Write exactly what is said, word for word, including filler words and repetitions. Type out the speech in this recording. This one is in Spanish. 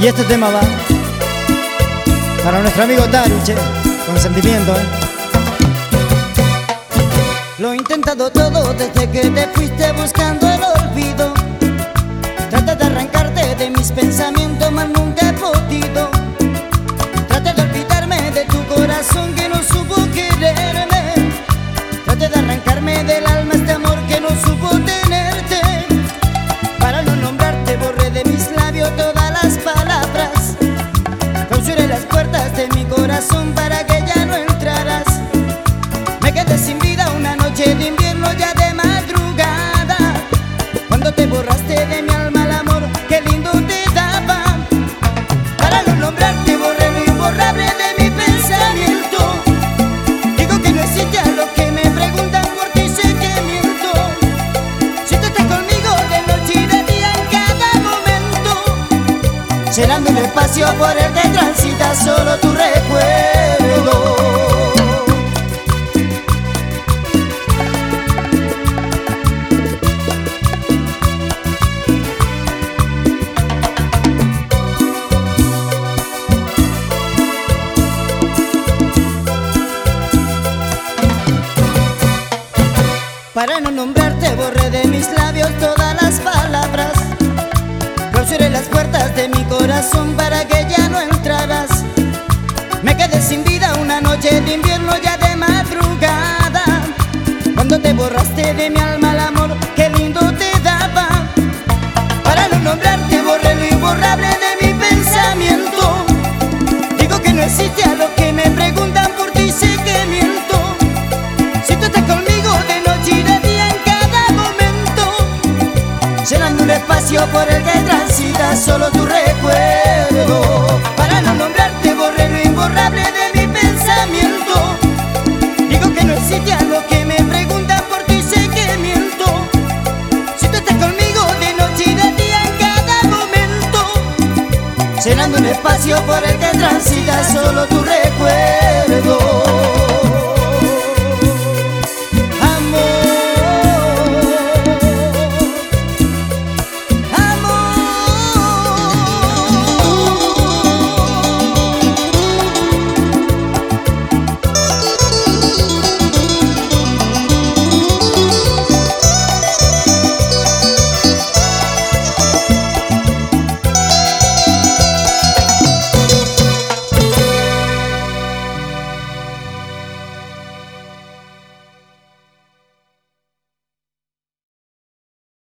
Y este tema va para nuestro amigo Taruche, con sentimiento, ¿eh? Lo he intentado todo desde que te fuiste buscando el olvido. Trata de arrancarte de mis pensamientos, mas nunca he podido. Trata de olvidarme de tu corazón que no supo quererme. Trata de arrancarme del alma este amor que no supo tenerte. Para no nombrarte borré de mis labios todas las palabras. Clausuré las puertas de mi corazón para que ya no entraras. Me quedé sin vida una noche de invierno ya de madrugada. Cuando te borraste de mi alma el amor que lindo te daba. Para no nombrarte borré lo imborrable de mi pensamiento. Digo que no existe a lo que me preguntan, por ti sé que miento. Si tú estás conmigo de noche y de día en cada momento, llenando un espacio por el que transita solo tu recuerdo. Para no nombrarte borré de mis labios todas las palabras. Clausuré las puertas de mi corazón para que ya no entraras. Me quedé sin vida una noche de invierno ya de madrugada. Cuando te borraste de mi alma el amor que lindo te daba. Para no nombrarte borré lo imborrable de mi pensamiento. Digo que no existe a lo que me preguntan, por ti sé que miento. Si tú estás conmigo de noche y de día en cada momento, llenando un espacio por el que transita solo tu recuerdo. Para no nombrarte borré lo imborrable de mi pensamiento. Digo que no existe a lo que me preguntan, por ti sé que miento. Si tú estás conmigo de noche y de día en cada momento, llenando un espacio por el que transita solo tu recuerdo.